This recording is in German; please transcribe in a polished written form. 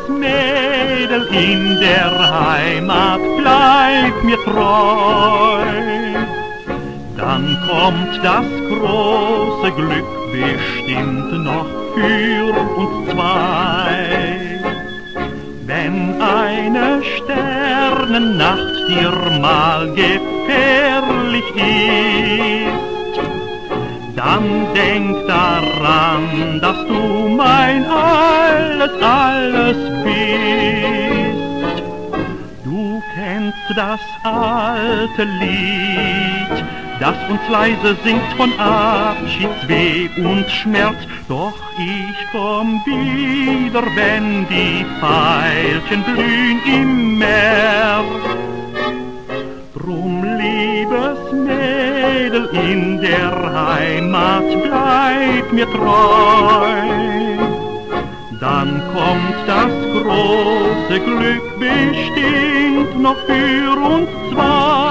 Mädel in der Heimat, bleib mir treu. Dann kommt das große Glück bestimmt noch für uns zwei. Wenn eine Sternennacht dir mal gefährlich ist, dann denk daran, dass du mein alles bist. Du kennst das alte Lied, das uns leise singt von Abschiedsweh und Schmerz. Doch ich komm wieder, wenn die Veilchen blühen im März. Drum, liebes Mädel in der Heimat, bleib mir treu. Dann kommt das große Glück bestimmt noch für uns zwei.